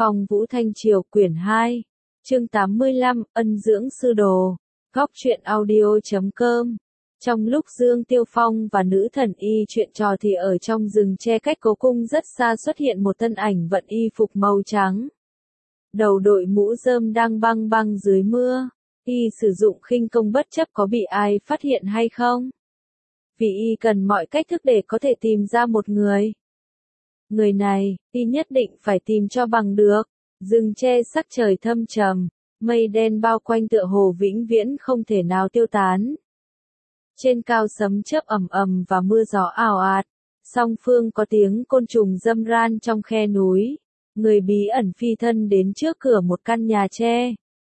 Phong Vũ Thanh Triều quyển 2, chương 85, ân dưỡng sư đồ, góc truyện audio.com. Trong lúc Dương Tiêu Phong và nữ thần y chuyện trò thì ở trong rừng tre cách cố cung rất xa xuất hiện một thân ảnh vận y phục màu trắng. Đầu đội mũ rơm đang băng băng dưới mưa, y sử dụng khinh công bất chấp có bị ai phát hiện hay không. Vì y cần mọi cách thức để có thể tìm ra một người. Người này, y nhất định phải tìm cho bằng được. Rừng tre sắc trời thâm trầm, mây đen bao quanh tựa hồ vĩnh viễn không thể nào tiêu tán. Trên cao sấm chớp ầm ầm và mưa gió ào ạt, song phương có tiếng côn trùng râm ran trong khe núi. Người bí ẩn phi thân đến trước cửa một căn nhà tre.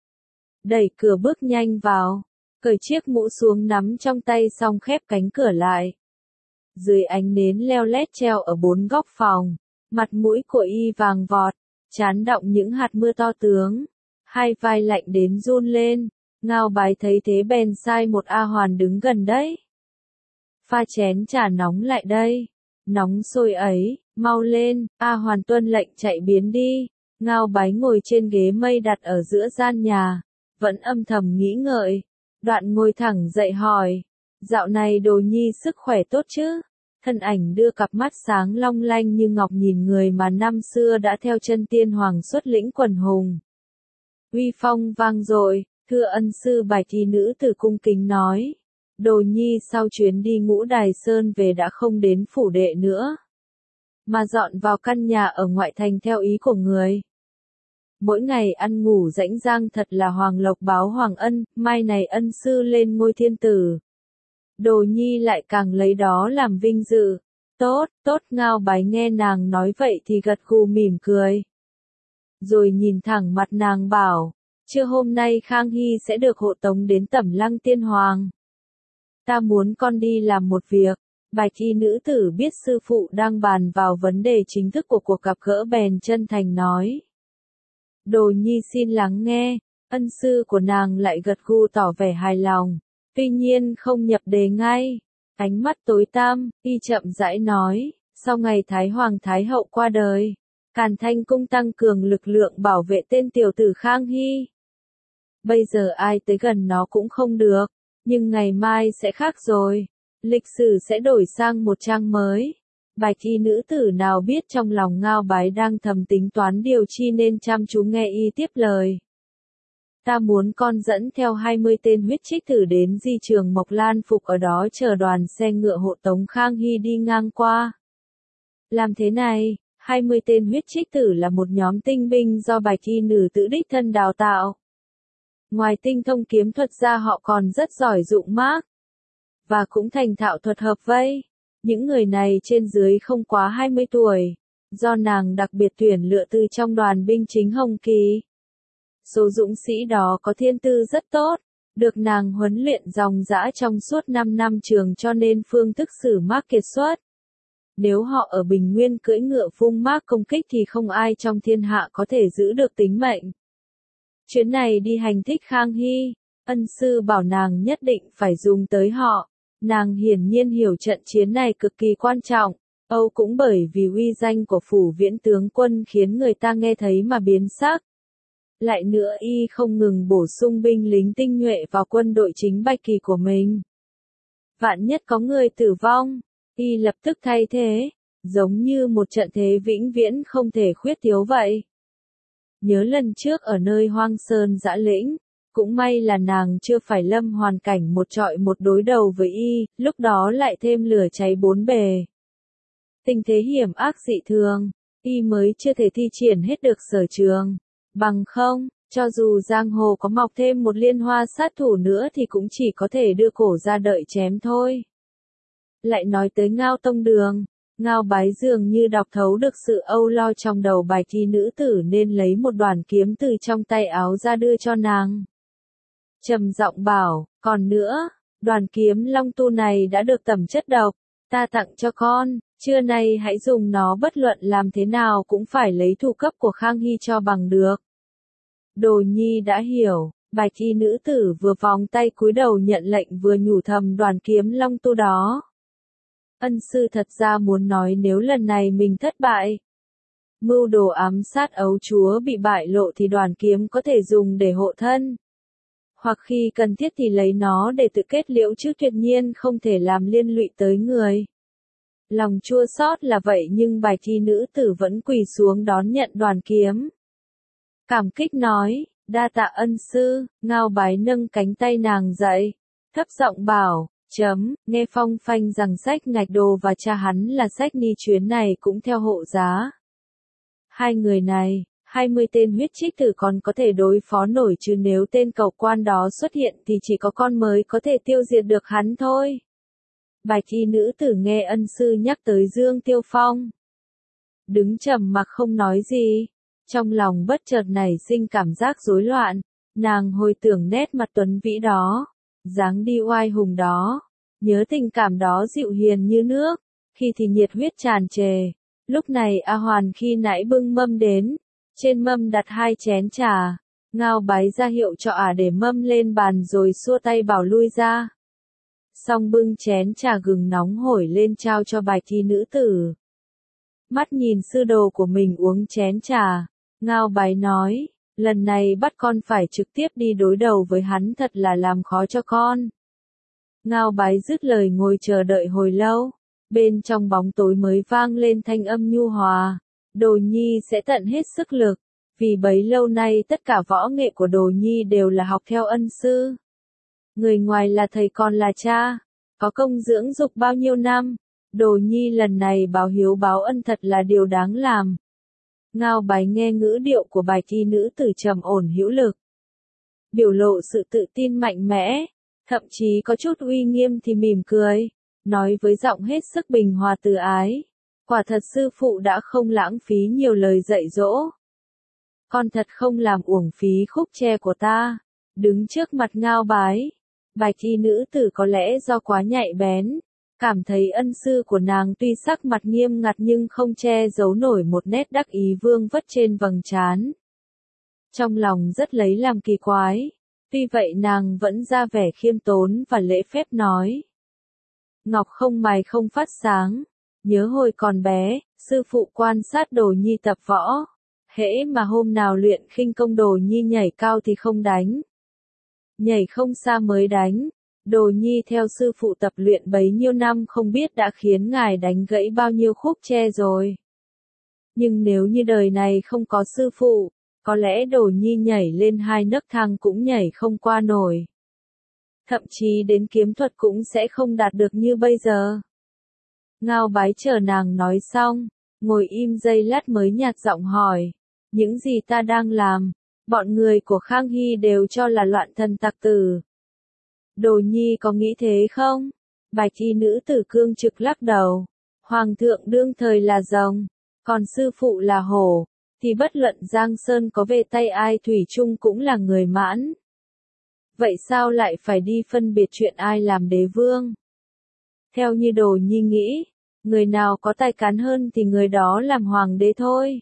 Đẩy cửa bước nhanh vào, cởi chiếc mũ xuống nắm trong tay xong khép cánh cửa lại. Dưới ánh nến leo lét treo ở bốn góc phòng, mặt mũi của y vàng vọt, trán đọng những hạt mưa to tướng, hai vai lạnh đến run lên. Ngao Bái thấy thế bèn sai một A Hoàn đứng gần đấy. Pha chén trà nóng lại đây. Nóng sôi ấy, mau lên. A Hoàn tuân lệnh chạy biến đi. Ngao Bái ngồi trên ghế mây đặt ở giữa gian nhà, vẫn âm thầm nghĩ ngợi. Đoạn ngồi thẳng dậy hỏi, dạo này Đồ Nhi sức khỏe tốt chứ? Thân ảnh đưa cặp mắt sáng long lanh như ngọc nhìn người mà năm xưa đã theo chân tiên hoàng xuất lĩnh quần hùng. Uy phong vang dội, thưa ân sư. Bạch y nữ tử cung kính nói. Đồ Nhi sau chuyến đi Ngũ Đài Sơn về đã không đến phủ đệ nữa, mà dọn vào căn nhà ở ngoại thành theo ý của người. Mỗi ngày ăn ngủ rãnh rang thật là hoàng lộc báo hoàng ân, mai này ân sư lên ngôi thiên tử. Đồ Nhi lại càng lấy đó làm vinh dự. Tốt, tốt. Ngao Bái nghe nàng nói vậy thì gật gù mỉm cười. Rồi nhìn thẳng mặt nàng bảo, trưa hôm nay Khang Hy sẽ được hộ tống đến Tẩm Lăng Tiên Hoàng. Ta muốn con đi làm một việc. Bạch y nữ tử biết sư phụ đang bàn vào vấn đề chính thức của cuộc gặp gỡ bèn chân thành nói. Đồ Nhi xin lắng nghe. Ân sư của nàng lại gật gù tỏ vẻ hài lòng, tuy nhiên không nhập đề ngay. Ánh mắt tối tăm, y chậm rãi nói, sau ngày Thái Hoàng Thái Hậu qua đời, Càn Thanh Cung tăng cường lực lượng bảo vệ tên tiểu tử Khang Hy. Bây giờ ai tới gần nó cũng không được, nhưng ngày mai sẽ khác rồi. Lịch sử sẽ đổi sang một trang mới. Bạch y nữ tử nào biết trong lòng Ngao Bái đang thầm tính toán điều chi nên chăm chú nghe y tiếp lời. Ta muốn con dẫn theo 20 tên huyết trích tử đến di trường Mộc Lan Phục, ở đó chờ đoàn xe ngựa hộ tống Khang Hy đi ngang qua. Làm thế này, 20 tên huyết trích tử là một nhóm tinh binh do Bạch y nữ tử đích thân đào tạo. Ngoài tinh thông kiếm thuật ra họ còn rất giỏi dụng mác, và cũng thành thạo thuật hợp vây. Những người này trên dưới không quá 20 tuổi, do nàng đặc biệt tuyển lựa từ trong đoàn binh chính Hồng Kỳ. Số dũng sĩ đó có thiên tư rất tốt, được nàng huấn luyện ròng rã trong suốt 5 năm trường cho nên phương thức sử mác kiệt xuất. Nếu họ ở Bình Nguyên cưỡi ngựa phung mác công kích thì không ai trong thiên hạ có thể giữ được tính mệnh. Chuyến này đi hành thích Khang Hy, ân sư bảo nàng nhất định phải dùng tới họ. Nàng hiển nhiên hiểu trận chiến này cực kỳ quan trọng, Âu cũng bởi vì uy danh của phủ viễn tướng quân khiến người ta nghe thấy mà biến sắc. Lại nữa y không ngừng bổ sung binh lính tinh nhuệ vào quân đội chính Bạch Kỳ của mình. Vạn nhất có người tử vong, y lập tức thay thế, giống như một trận thế vĩnh viễn không thể khuyết thiếu vậy. Nhớ lần trước ở nơi hoang sơn dã lĩnh, cũng may là nàng chưa phải lâm hoàn cảnh một trọi một đối đầu với y, lúc đó lại thêm lửa cháy bốn bề. Tình thế hiểm ác dị thường, y mới chưa thể thi triển hết được sở trường. Bằng không, cho dù giang hồ có mọc thêm một liên hoa sát thủ nữa thì cũng chỉ có thể đưa cổ ra đợi chém thôi. Lại nói tới Ngao Tông Đường, Ngao Bái dường như đọc thấu được sự âu lo trong đầu Bạch y nữ tử nên lấy một đoàn kiếm từ trong tay áo ra đưa cho nàng. Trầm giọng bảo, còn nữa, đoàn kiếm long tu này đã được tẩm chất độc, ta tặng cho con, trưa nay hãy dùng nó, bất luận làm thế nào cũng phải lấy thủ cấp của Khang Hy cho bằng được. Đồ Nhi đã hiểu. Bạch y nữ tử vừa vòng tay cúi đầu nhận lệnh vừa nhủ thầm đoàn kiếm long tu đó. Ân sư thật ra muốn nói nếu lần này mình thất bại, Mưu đồ ám sát ấu chúa bị bại lộ thì đoàn kiếm có thể dùng để hộ thân. Hoặc khi cần thiết thì lấy nó để tự kết liễu chứ tuyệt nhiên không thể làm liên lụy tới người. Lòng chua xót là vậy nhưng Bạch y nữ tử vẫn quỳ xuống đón nhận đoàn kiếm. Cảm kích nói, đa tạ ân sư, Ngao Bái nâng cánh tay nàng dậy, thấp giọng bảo, nghe phong phanh rằng sách ngạch đồ và cha hắn là sách ni chuyến này cũng theo hộ giá. Hai người này, 20 tên huyết trích tử còn có thể đối phó nổi chứ nếu tên cầu quan đó xuất hiện thì chỉ có con mới có thể tiêu diệt được hắn thôi. Bạch y nữ tử nghe ân sư nhắc tới Dương Tiêu Phong. Đứng trầm mặc không nói gì. Trong lòng bất chợt nảy sinh cảm giác rối loạn. Nàng hồi tưởng nét mặt tuấn vĩ đó. Dáng đi oai hùng đó. Nhớ tình cảm đó dịu hiền như nước. Khi thì nhiệt huyết tràn trề. Lúc này A Hoàn khi nãy bưng mâm đến. Trên mâm đặt 2 chén trà. Ngao Bái ra hiệu cho ả để mâm lên bàn rồi xua tay bảo lui ra. Xong bưng chén trà gừng nóng hổi lên trao cho Bạch y nữ tử. Mắt nhìn sư đồ của mình uống chén trà, Ngao Bái nói, lần này bắt con phải trực tiếp đi đối đầu với hắn thật là làm khó cho con. Ngao Bái dứt lời ngồi chờ đợi hồi lâu, bên trong bóng tối mới vang lên thanh âm nhu hòa, Đồ Nhi sẽ tận hết sức lực, vì bấy lâu nay tất cả võ nghệ của Đồ Nhi đều là học theo ân sư. Người ngoài là thầy còn là cha, có công dưỡng dục bao nhiêu năm, Đồ Nhi lần này báo hiếu báo ân thật là điều đáng làm. Ngao Bái nghe ngữ điệu của Bạch y nữ tử trầm ổn hữu lực. Biểu lộ sự tự tin mạnh mẽ, thậm chí có chút uy nghiêm thì mỉm cười, nói với giọng hết sức bình hòa từ ái. Quả thật sư phụ đã không lãng phí nhiều lời dạy dỗ. Con thật không làm uổng phí khúc tre của ta. Đứng trước mặt Ngao Bái, Bạch y nữ tử có lẽ do quá nhạy bén, cảm thấy ân sư của nàng tuy sắc mặt nghiêm ngặt nhưng không che giấu nổi một nét đắc ý vương vất trên vầng trán. Trong lòng rất lấy làm kỳ quái, tuy vậy nàng vẫn ra vẻ khiêm tốn và lễ phép nói. Ngọc không mài không phát sáng, nhớ hồi còn bé, sư phụ quan sát Đồ Nhi tập võ, hễ mà hôm nào luyện khinh công Đồ Nhi nhảy cao thì không đánh. Nhảy không xa mới đánh, Đồ Nhi theo sư phụ tập luyện bấy nhiêu năm không biết đã khiến ngài đánh gãy bao nhiêu khúc tre rồi. Nhưng nếu như đời này không có sư phụ, có lẽ Đồ Nhi nhảy lên 2 nấc thang cũng nhảy không qua nổi. Thậm chí đến kiếm thuật cũng sẽ không đạt được như bây giờ. Ngao Bái chờ nàng nói xong, ngồi im giây lát mới nhạt giọng hỏi, những gì ta đang làm? Bọn người của Khang Hy đều cho là loạn thần tặc tử. Đồ Nhi có nghĩ thế không? Bạch y nữ tử cương trực lắc đầu. Hoàng thượng đương thời là rồng, còn sư phụ là hổ, thì bất luận Giang Sơn có về tay ai thủy chung cũng là người mãn. Vậy sao lại phải đi phân biệt chuyện ai làm đế vương? Theo như Đồ Nhi nghĩ, người nào có tài cán hơn thì người đó làm hoàng đế thôi.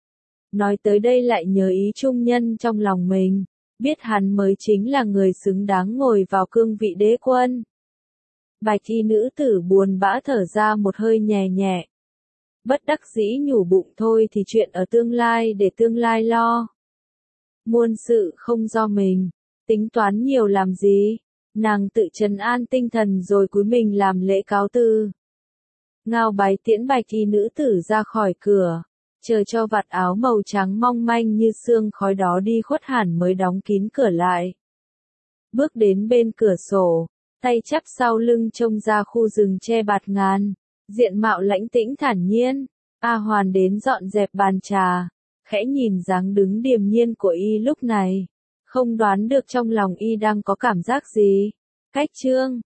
Nói tới đây lại nhớ ý trung nhân trong lòng mình, biết hắn mới chính là người xứng đáng ngồi vào cương vị đế quân. Bạch y nữ tử buồn bã thở ra một hơi nhẹ nhẹ. Bất đắc dĩ nhủ bụng thôi thì chuyện ở tương lai để tương lai lo. Muôn sự không do mình, tính toán nhiều làm gì, nàng tự trấn an tinh thần rồi cúi mình làm lễ cáo từ. Ngao Bái tiễn Bạch y nữ tử ra khỏi cửa. Chờ cho vạt áo màu trắng mong manh như sương khói đó đi khuất hẳn mới đóng kín cửa lại. Bước đến bên cửa sổ, tay chắp sau lưng trông ra khu rừng che bạt ngàn, diện mạo lãnh tĩnh thản nhiên. A Hoàn đến dọn dẹp bàn trà, khẽ nhìn dáng đứng điềm nhiên của y lúc này, không đoán được trong lòng y đang có cảm giác gì. Cách chương